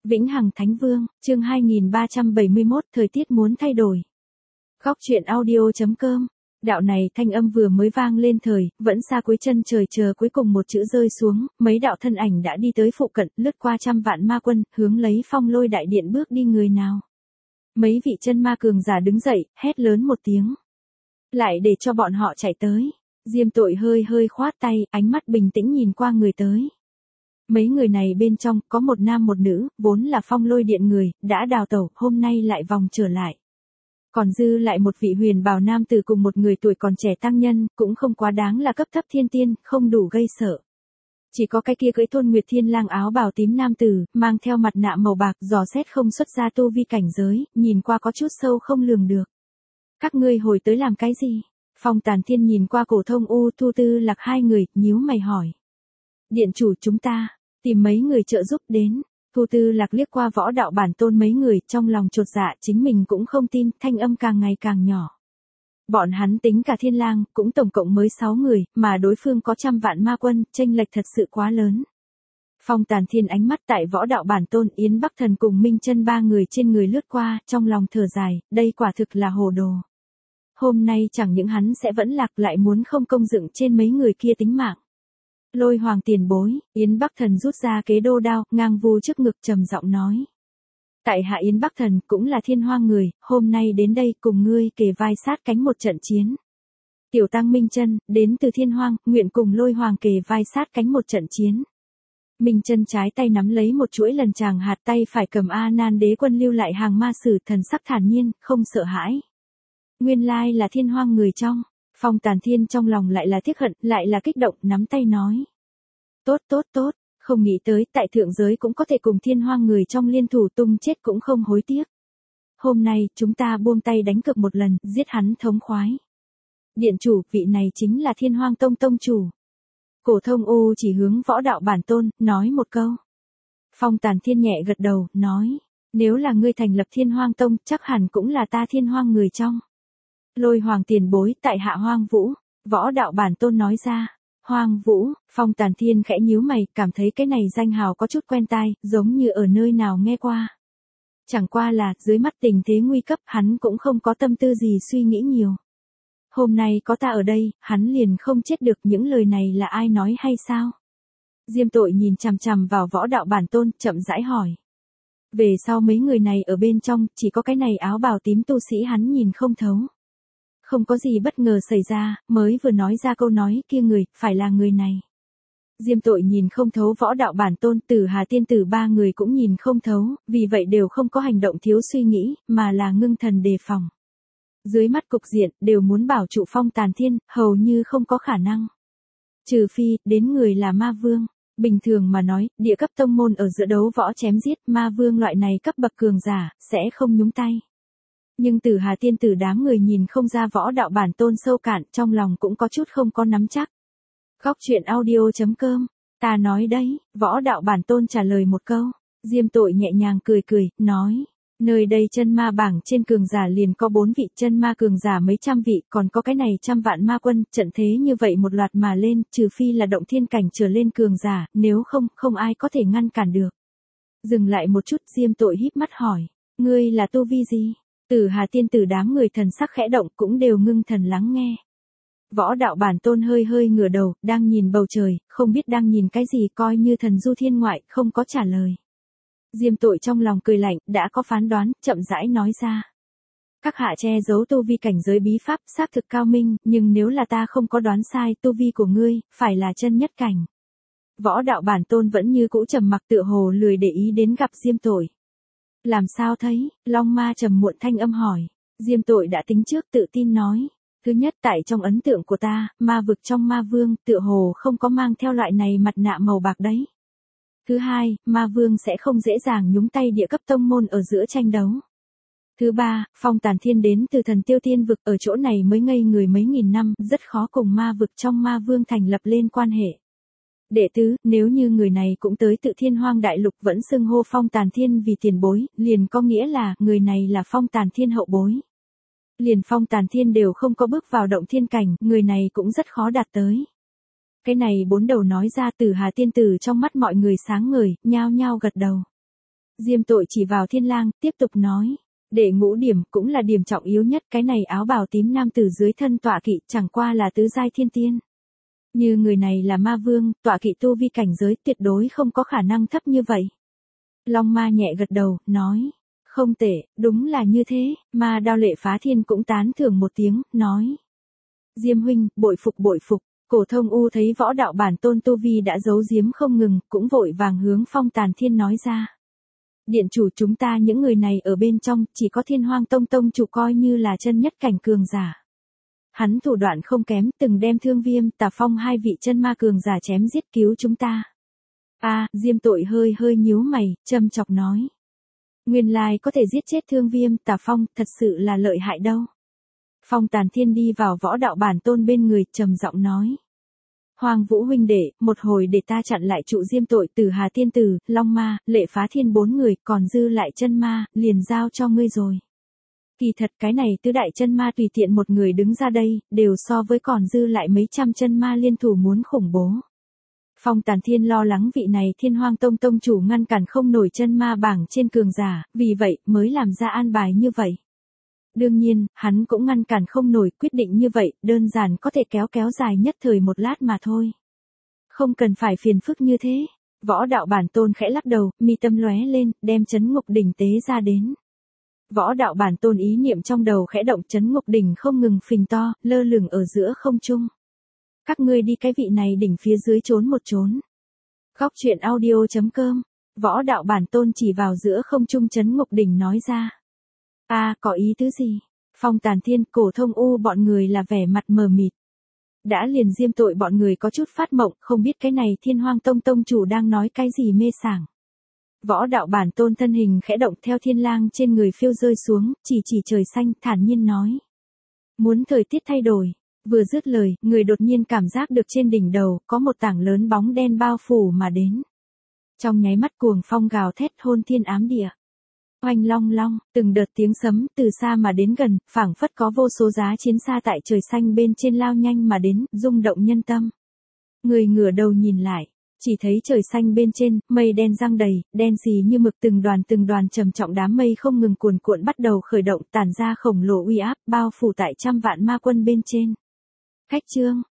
Vĩnh Hằng Thánh Vương, chương 2371, thời tiết muốn thay đổi. Góc truyện audio.com. Đạo này thanh âm vừa mới vang lên thời, vẫn xa cuối chân trời chờ cuối cùng một chữ rơi xuống, mấy đạo thân ảnh đã đi tới phụ cận, lướt qua trăm vạn ma quân, hướng lấy Phong Lôi đại điện bước đi người nào. Mấy vị chân ma cường giả đứng dậy, hét lớn một tiếng. Lại để cho bọn họ chạy tới. Diêm Tội hơi hơi khoát tay, ánh mắt bình tĩnh nhìn qua người tới. Mấy người này bên trong, có một nam một nữ, vốn là Phong Lôi điện người, đã đào tẩu, hôm nay lại vòng trở lại. Còn dư lại một vị huyền bào nam tử cùng một người tuổi còn trẻ tăng nhân, cũng không quá đáng là cấp thấp thiên tiên, không đủ gây sợ. Chỉ có cái kia cưỡi Thôn Nguyệt Thiên Lang áo bào tím nam tử, mang theo mặt nạ màu bạc, dò xét không xuất ra tu vi cảnh giới, nhìn qua có chút sâu không lường được. Các ngươi hồi tới làm cái gì? Phong Tàn Thiên nhìn qua Cổ Thông U Thu Tư Lạc hai người, nhíu mày hỏi. Điện chủ chúng ta, tìm mấy người trợ giúp đến. Thu Tư Lạc liếc qua Võ Đạo Bản Tôn mấy người, trong lòng chột dạ, chính mình cũng không tin, thanh âm càng ngày càng nhỏ. Bọn hắn tính cả Thiên Lang, cũng tổng cộng mới 6 người, mà đối phương có trăm vạn ma quân, chênh lệch thật sự quá lớn. Phong Tàn Thiên ánh mắt tại Võ Đạo Bản Tôn, Yến Bắc Thần cùng Minh Chân ba người trên người lướt qua, trong lòng thở dài, đây quả thực là hồ đồ. Hôm nay chẳng những hắn sẽ vẫn lạc lại muốn không công dựng trên mấy người kia tính mạng. Lôi Hoàng tiền bối, Yến Bắc Thần rút ra kế đô đao, ngang vu trước ngực trầm giọng nói. Tại hạ Yến Bắc Thần cũng là Thiên Hoang người, hôm nay đến đây cùng ngươi kề vai sát cánh một trận chiến. Tiểu Tăng Minh Chân, đến từ Thiên Hoang, nguyện cùng Lôi Hoàng kề vai sát cánh một trận chiến. Minh Chân trái tay nắm lấy một chuỗi lần tràng hạt, tay phải cầm A Nan Đế Quân lưu lại hàng ma sử, thần sắc thản nhiên, không sợ hãi. Nguyên lai là Thiên Hoang người trong. Phong Tàn Thiên trong lòng lại là tiếc hận, lại là kích động, nắm tay nói. Tốt, không nghĩ tới, tại thượng giới cũng có thể cùng Thiên Hoang người trong liên thủ tung chết cũng không hối tiếc. Hôm nay, chúng ta buông tay đánh cược một lần, giết hắn thống khoái. Điện chủ, vị này chính là Thiên Hoang Tông tông chủ. Cổ Thông U chỉ hướng Võ Đạo Bản Tôn, nói một câu. Phong Tàn Thiên nhẹ gật đầu, nói. Nếu là ngươi thành lập Thiên Hoang Tông, chắc hẳn cũng là ta Thiên Hoang người trong. Lôi Hoàng tiền bối tại hạ Hoang Vũ, Võ Đạo Bản Tôn nói ra. Hoang Vũ, Phong Tàn Thiên khẽ nhíu mày, cảm thấy cái này danh hào có chút quen tai, giống như ở nơi nào nghe qua. Chẳng qua là, dưới mắt tình thế nguy cấp, hắn cũng không có tâm tư gì suy nghĩ nhiều. Hôm nay có ta ở đây, hắn liền không chết được, những lời này là ai nói hay sao? Diêm Tội nhìn chằm chằm vào Võ Đạo Bản Tôn, chậm rãi hỏi. Về sau mấy người này ở bên trong, chỉ có cái này áo bào tím tu sĩ hắn nhìn không thấu. Không có gì bất ngờ xảy ra, mới vừa nói ra câu nói kia người, phải là người này. Diêm Tội nhìn không thấu Võ Đạo Bản Tôn, Tử Hà tiên tử ba người cũng nhìn không thấu, vì vậy đều không có hành động thiếu suy nghĩ, mà là ngưng thần đề phòng. Dưới mắt cục diện, đều muốn bảo trụ Phong Tàn Thiên, hầu như không có khả năng. Trừ phi, đến người là ma vương. Bình thường mà nói, địa cấp tông môn ở giữa đấu võ chém giết, ma vương loại này cấp bậc cường giả, sẽ không nhúng tay. Nhưng Tử Hà tiên tử đám người nhìn không ra Võ Đạo Bản Tôn sâu cạn, trong lòng cũng có chút không có nắm chắc. Góc truyện audio.com. Ta nói đấy, Võ Đạo Bản Tôn trả lời một câu. Diêm Tội nhẹ nhàng cười, nói. Nơi đây chân ma bảng trên cường giả liền có 4 vị, chân ma cường giả mấy trăm vị, còn có cái này trăm vạn ma quân, trận thế như vậy một loạt mà lên, trừ phi là động thiên cảnh trở lên cường giả, nếu không ai có thể ngăn cản được. Dừng lại một chút, Diêm Tội híp mắt hỏi. Ngươi là tu vi gì? Tử Hà tiên tử đám người thần sắc khẽ động, cũng đều ngưng thần lắng nghe. Võ Đạo Bản Tôn hơi ngửa đầu, đang nhìn bầu trời, không biết đang nhìn cái gì, coi như thần du thiên ngoại, không có trả lời. Diêm Tội trong lòng cười lạnh, đã có phán đoán, chậm rãi nói ra. Các hạ che giấu tu vi cảnh giới bí pháp, xác thực cao minh, nhưng nếu là ta không có đoán sai, tu vi của ngươi, phải là chân nhất cảnh. Võ Đạo Bản Tôn vẫn như cũ trầm mặc, tựa hồ lười để ý đến gặp Diêm Tội. Làm sao thấy? Long Ma trầm muộn thanh âm hỏi. Diêm Tội đã tính trước, tự tin nói. Thứ nhất, tại trong ấn tượng của ta, ma vực trong ma vương, tựa hồ không có mang theo loại này mặt nạ màu bạc đấy. Thứ hai, ma vương sẽ không dễ dàng nhúng tay địa cấp tông môn ở giữa tranh đấu. Thứ ba, Phong Tàn Thiên đến từ Thần Tiêu Tiên vực, ở chỗ này mới ngây người mấy nghìn năm, rất khó cùng ma vực trong ma vương thành lập lên quan hệ. Đệ tứ, nếu như người này cũng tới tự Thiên Hoang đại lục vẫn xưng hô Phong Tàn Thiên vì tiền bối, liền có nghĩa là người này là Phong Tàn Thiên hậu bối. Liền Phong Tàn Thiên đều không có bước vào động thiên cảnh, người này cũng rất khó đạt tới. Cái này 4 đầu nói ra, Tử Hà tiên tử trong mắt mọi người sáng ngời, nhao nhao gật đầu. Diêm Tội chỉ vào Thiên Lang, tiếp tục nói. Đệ ngũ điểm cũng là điểm trọng yếu nhất, cái này áo bào tím nam tử dưới thân tọa kỵ chẳng qua là tứ giai thiên tiên. Như người này là ma vương, tọa kỵ tu vi cảnh giới tuyệt đối không có khả năng thấp như vậy. Long ma nhẹ gật đầu, nói. Không tệ, đúng là như thế, mà Đao Lệ Phá Thiên cũng tán thưởng một tiếng, nói. Diêm huynh, bội phục, Cổ Thông U thấy Võ Đạo Bản Tôn tu vi đã giấu giếm không ngừng, cũng vội vàng hướng Phong Tàn Thiên nói ra. Điện chủ, chúng ta những người này ở bên trong, chỉ có Thiên Hoang Tông tông chủ coi như là chân nhất cảnh cường giả. Hắn thủ đoạn không kém, từng đem Thương Viêm, Tà Phong hai vị chân ma cường giả chém giết cứu chúng ta. Diêm Tội hơi nhíu mày, châm chọc nói. Nguyên lai có thể giết chết Thương Viêm, Tà Phong, thật sự là lợi hại đâu. Phong Tàn Thiên đi vào Võ Đạo Bản Tôn bên người, trầm giọng nói. Hoàng Vũ huynh đệ, một hồi để ta chặn lại trụ Diêm Tội, Tử Hà tiên tử, Long ma, Lệ Phá Thiên 4 người, còn dư lại chân ma, liền giao cho ngươi rồi. Kỳ thật cái này tứ đại chân ma tùy tiện một người đứng ra đây, đều so với còn dư lại mấy trăm chân ma liên thủ muốn khủng bố. Phong Tàn Thiên lo lắng vị này Thiên Hoang Tông tông chủ ngăn cản không nổi chân ma bảng trên cường giả, vì vậy mới làm ra an bài như vậy. Đương nhiên, hắn cũng ngăn cản không nổi, quyết định như vậy, đơn giản có thể kéo dài nhất thời một lát mà thôi. Không cần phải phiền phức như thế. Võ Đạo Bản Tôn khẽ lắc đầu, mi tâm lóe lên, đem Chấn Ngục Đỉnh tế ra đến. Võ Đạo Bản Tôn ý niệm trong đầu khẽ động, Chấn Ngục Đỉnh không ngừng phình to, lơ lửng ở giữa không trung. Các ngươi đi cái vị này đỉnh phía dưới trốn một trốn. Góc truyện audio.com. Võ Đạo Bản Tôn chỉ vào giữa không trung Chấn Ngục Đỉnh nói ra. Có ý tứ gì? Phong Tàn Thiên, Cổ Thông U bọn người là vẻ mặt mờ mịt. Đã liền Diêm Tội bọn người có chút phát mộng, không biết cái này Thiên Hoang Tông tông chủ đang nói cái gì mê sảng. Võ Đạo Bản Tôn thân hình khẽ động theo Thiên Lang trên người phiêu rơi xuống, chỉ trời xanh, thản nhiên nói. Muốn thời tiết thay đổi. Vừa dứt lời, người đột nhiên cảm giác được trên đỉnh đầu, có một tảng lớn bóng đen bao phủ mà đến. Trong nháy mắt cuồng phong gào thét hôn thiên ám địa. Oanh long long, từng đợt tiếng sấm từ xa mà đến gần, phảng phất có vô số giá chiến xa tại trời xanh bên trên lao nhanh mà đến, rung động nhân tâm. Người ngửa đầu nhìn lại, chỉ thấy trời xanh bên trên, mây đen giăng đầy, đen xì như mực, từng đoàn trầm trọng đám mây không ngừng cuồn cuộn bắt đầu khởi động, tản ra khổng lồ uy áp, bao phủ tại trăm vạn ma quân bên trên. Khách chương,